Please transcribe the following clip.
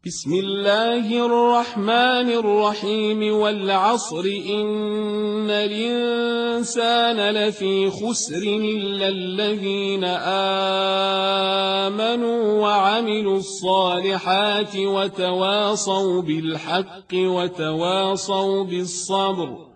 بسم الله الرحمن الرحيم والعصر إن الإنسان لفي خسر إلا الذين آمنوا وعملوا الصالحات وتواصوا بالحق وتواصوا بالصبر